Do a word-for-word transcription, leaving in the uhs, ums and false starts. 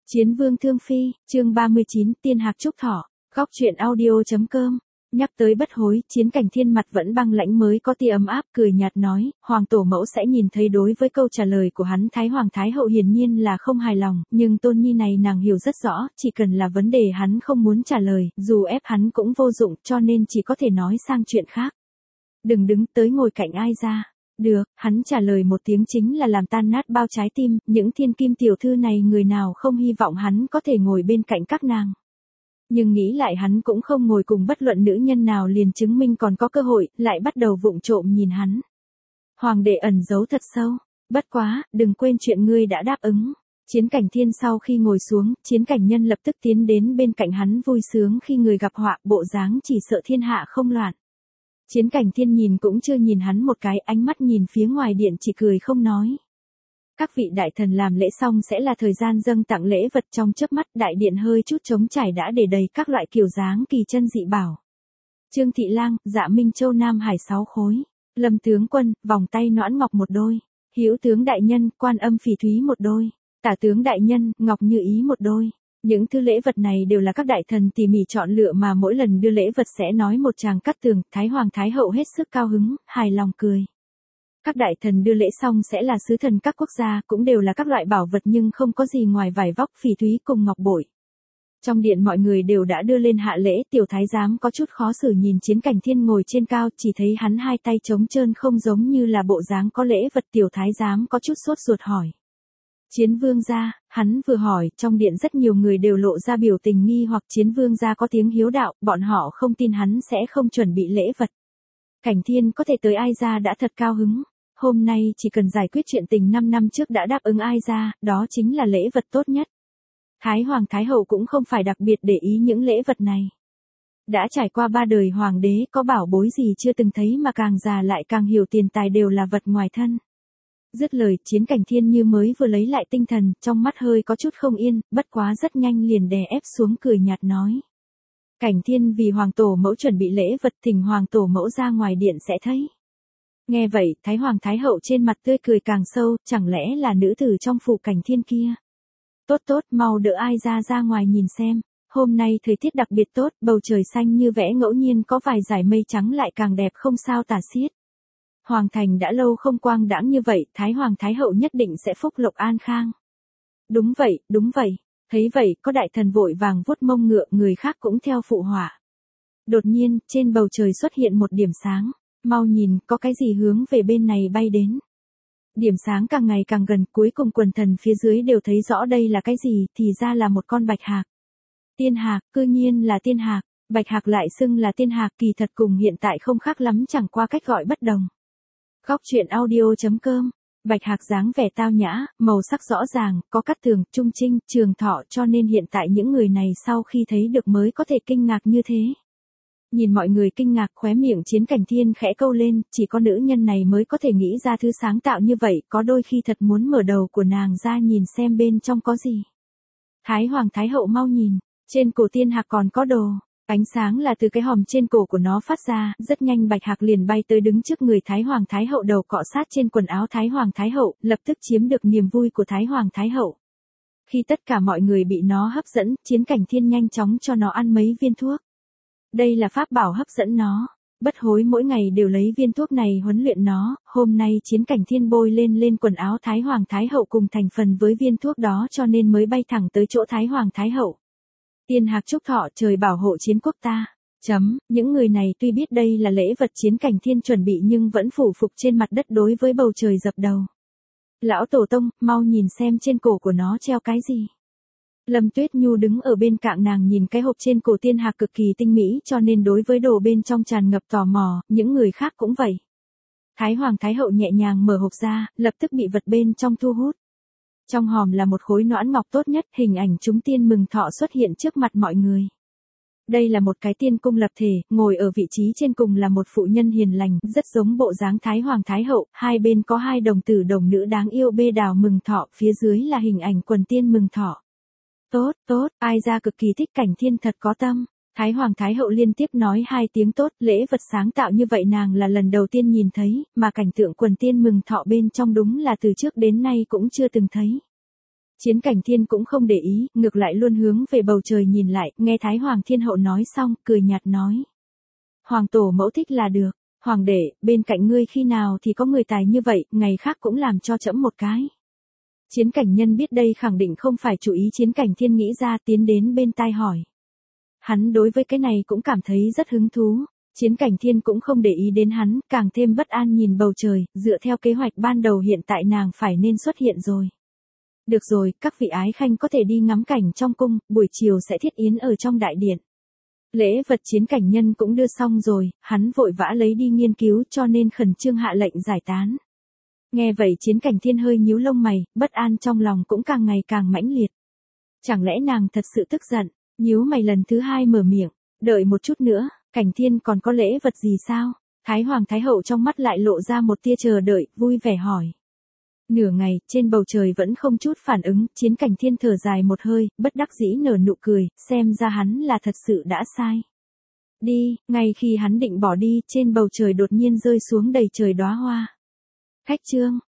Chiến vương thương phi, chương ba mươi chín, tiên hạc trúc thọ, góc truyện audio.com. Nhắc tới bất hối, Chiến Cảnh Thiên mặt vẫn băng lãnh mới có tia ấm áp, cười nhạt nói, Hoàng tổ mẫu sẽ nhìn thấy. Đối với câu trả lời của hắn, Thái Hoàng Thái hậu hiển nhiên là không hài lòng, nhưng Tôn Nhi này nàng hiểu rất rõ, chỉ cần là vấn đề hắn không muốn trả lời, dù ép hắn cũng vô dụng, cho nên chỉ có thể nói sang chuyện khác. Đừng đứng tới ngồi cạnh ai ra. Được, hắn trả lời một tiếng chính là làm tan nát bao trái tim, những thiên kim tiểu thư này người nào không hy vọng hắn có thể ngồi bên cạnh các nàng. Nhưng nghĩ lại hắn cũng không ngồi cùng bất luận nữ nhân nào liền chứng minh còn có cơ hội, lại bắt đầu vụng trộm nhìn hắn. Hoàng đệ ẩn giấu thật sâu, bất quá, đừng quên chuyện ngươi đã đáp ứng. Chiến Cảnh Thiên sau khi ngồi xuống, Chiến Cảnh Nhân lập tức tiến đến bên cạnh hắn vui sướng khi người gặp họa, bộ dáng chỉ sợ thiên hạ không loạn. Chiến Cảnh Thiên nhìn cũng chưa nhìn hắn một cái, ánh mắt nhìn phía ngoài điện chỉ cười không nói. Các vị đại thần làm lễ xong sẽ là thời gian dâng tặng lễ vật, trong chớp mắt đại điện hơi chút trống trải đã để đầy các loại kiểu dáng kỳ chân dị bảo. Trương Thị Lang, Dạ Minh Châu Nam Hải sáu khối, Lâm tướng quân, vòng tay noãn ngọc một đôi, Hữu tướng đại nhân, Quan Âm Phỉ Thúy một đôi, Tả tướng đại nhân, Ngọc Như Ý một đôi. Những thứ lễ vật này đều là các đại thần tỉ mỉ chọn lựa mà mỗi lần đưa lễ vật sẽ nói một tràng cắt tường. Thái Hoàng Thái hậu hết sức cao hứng, hài lòng cười. Các đại thần đưa lễ xong sẽ là sứ thần các quốc gia, cũng đều là các loại bảo vật nhưng không có gì ngoài vải vóc, phỉ thúy cùng ngọc bội. Trong điện mọi người đều đã đưa lên hạ lễ, tiểu thái giám có chút khó xử nhìn Chiến Cảnh Thiên ngồi trên cao, chỉ thấy hắn hai tay trống trơn không giống như là bộ dáng có lễ vật. Tiểu thái giám có chút sốt ruột hỏi. Chiến vương gia, hắn vừa hỏi, trong điện rất nhiều người đều lộ ra biểu tình nghi hoặc. Chiến vương gia có tiếng hiếu đạo, bọn họ không tin hắn sẽ không chuẩn bị lễ vật. Cảnh Thiên có thể tới Ai Gia đã thật cao hứng. Hôm nay chỉ cần giải quyết chuyện tình năm năm trước đã đáp ứng Ai Gia, đó chính là lễ vật tốt nhất. Thái Hoàng Thái hậu cũng không phải đặc biệt để ý những lễ vật này. Đã trải qua ba đời hoàng đế, có bảo bối gì chưa từng thấy mà càng già lại càng hiểu tiền tài đều là vật ngoài thân. Dứt lời, Chiến Cảnh Thiên như mới vừa lấy lại tinh thần, trong mắt hơi có chút không yên, bất quá rất nhanh liền đè ép xuống cười nhạt nói. Cảnh Thiên vì Hoàng tổ mẫu chuẩn bị lễ vật, thỉnh Hoàng tổ mẫu ra ngoài điện sẽ thấy. Nghe vậy, Thái Hoàng Thái hậu trên mặt tươi cười càng sâu, chẳng lẽ là nữ tử trong phủ Cảnh Thiên kia. Tốt tốt, mau đỡ Ai Gia ra ngoài nhìn xem, hôm nay thời tiết đặc biệt tốt, bầu trời xanh như vẽ ngẫu nhiên có vài dải mây trắng lại càng đẹp không sao tả xiết. Hoàng thành đã lâu không quang đãng như vậy, Thái Hoàng Thái hậu nhất định sẽ phúc lộc an khang. Đúng vậy, đúng vậy. Thấy vậy, có đại thần vội vàng vuốt mông ngựa, người khác cũng theo phụ họa. Đột nhiên, trên bầu trời xuất hiện một điểm sáng. Mau nhìn, có cái gì hướng về bên này bay đến. Điểm sáng càng ngày càng gần, cuối cùng quần thần phía dưới đều thấy rõ đây là cái gì, thì ra là một con bạch hạc. Tiên hạc, cư nhiên là tiên hạc. Bạch hạc lại xưng là tiên hạc, kỳ thật cùng hiện tại không khác lắm, chẳng qua cách gọi bất đồng. Góc truyện audio.com. Bạch hạc dáng vẻ tao nhã, màu sắc rõ ràng, có cắt tường, trung trinh, trường thọ, cho nên hiện tại những người này sau khi thấy được mới có thể kinh ngạc như thế. Nhìn mọi người kinh ngạc, khóe miệng Chiến Cảnh Thiên khẽ câu lên, chỉ có nữ nhân này mới có thể nghĩ ra thứ sáng tạo như vậy, có đôi khi thật muốn mở đầu của nàng ra nhìn xem bên trong có gì. Thái Hoàng Thái hậu mau nhìn, trên cổ tiên hạc còn có đồ. Ánh sáng là từ cái hòm trên cổ của nó phát ra, rất nhanh bạch hạc liền bay tới đứng trước người Thái Hoàng Thái hậu, đầu cọ sát trên quần áo Thái Hoàng Thái hậu, lập tức chiếm được niềm vui của Thái Hoàng Thái hậu. Khi tất cả mọi người bị nó hấp dẫn, Chiến Cảnh Thiên nhanh chóng cho nó ăn mấy viên thuốc. Đây là pháp bảo hấp dẫn nó. Bất hối mỗi ngày đều lấy viên thuốc này huấn luyện nó, hôm nay Chiến Cảnh Thiên bôi lên lên quần áo Thái Hoàng Thái hậu cùng thành phần với viên thuốc đó cho nên mới bay thẳng tới chỗ Thái Hoàng Thái hậu. Tiên hạc trúc thọ, trời bảo hộ chiến quốc ta. Chấm, những người này tuy biết đây là lễ vật Chiến Cảnh Thiên chuẩn bị nhưng vẫn phủ phục trên mặt đất đối với bầu trời dập đầu. Lão tổ tông, mau nhìn xem trên cổ của nó treo cái gì. Lâm Tuyết Nhu đứng ở bên cạnh nàng nhìn cái hộp trên cổ tiên hạc cực kỳ tinh mỹ cho nên đối với đồ bên trong tràn ngập tò mò, những người khác cũng vậy. Thái Hoàng Thái hậu nhẹ nhàng mở hộp ra, lập tức bị vật bên trong thu hút. Trong hòm là một khối noãn ngọc tốt nhất, hình ảnh chúng tiên mừng thọ xuất hiện trước mặt mọi người. Đây là một cái tiên cung lập thể, ngồi ở vị trí trên cùng là một phụ nhân hiền lành, rất giống bộ dáng Thái Hoàng Thái hậu, hai bên có hai đồng tử đồng nữ đáng yêu bê đào mừng thọ, phía dưới là hình ảnh quần tiên mừng thọ. Tốt, tốt, Ai Gia cực kỳ thích Cảnh Thiên thật có tâm. Thái Hoàng Thái hậu liên tiếp nói hai tiếng tốt, lễ vật sáng tạo như vậy nàng là lần đầu tiên nhìn thấy, mà cảnh tượng quần tiên mừng thọ bên trong đúng là từ trước đến nay cũng chưa từng thấy. Chiến Cảnh Thiên cũng không để ý, ngược lại luôn hướng về bầu trời nhìn lại, nghe Thái Hoàng Thiên Hậu nói xong, cười nhạt nói. Hoàng tổ mẫu thích là được, Hoàng đệ, bên cạnh ngươi khi nào thì có người tài như vậy, ngày khác cũng làm cho trẫm một cái. Chiến Cảnh Nhân biết đây khẳng định không phải chủ ý Chiến Cảnh Thiên nghĩ ra, tiến đến bên tai hỏi. Hắn đối với cái này cũng cảm thấy rất hứng thú. Chiến Cảnh Thiên cũng không để ý đến hắn, càng thêm bất an nhìn bầu trời, dựa theo kế hoạch ban đầu hiện tại nàng phải nên xuất hiện rồi. Được rồi, các vị ái khanh có thể đi ngắm cảnh trong cung, buổi chiều sẽ thiết yến ở trong đại điện. Lễ vật Chiến Cảnh Nhân cũng đưa xong rồi, hắn vội vã lấy đi nghiên cứu cho nên khẩn trương hạ lệnh giải tán. Nghe vậy Chiến Cảnh Thiên hơi nhíu lông mày, bất an trong lòng cũng càng ngày càng mãnh liệt. Chẳng lẽ nàng thật sự tức giận, nhíu mày lần thứ hai mở miệng, đợi một chút nữa, Cảnh Thiên còn có lễ vật gì sao? Thái Hoàng Thái Hậu trong mắt lại lộ ra một tia chờ đợi, vui vẻ hỏi. Nửa ngày, trên bầu trời vẫn không chút phản ứng, Chiến Cảnh Thiên thở dài một hơi, bất đắc dĩ nở nụ cười, xem ra hắn là thật sự đã sai. Đi, ngay khi hắn định bỏ đi, trên bầu trời đột nhiên rơi xuống đầy trời đóa hoa. Khách chương.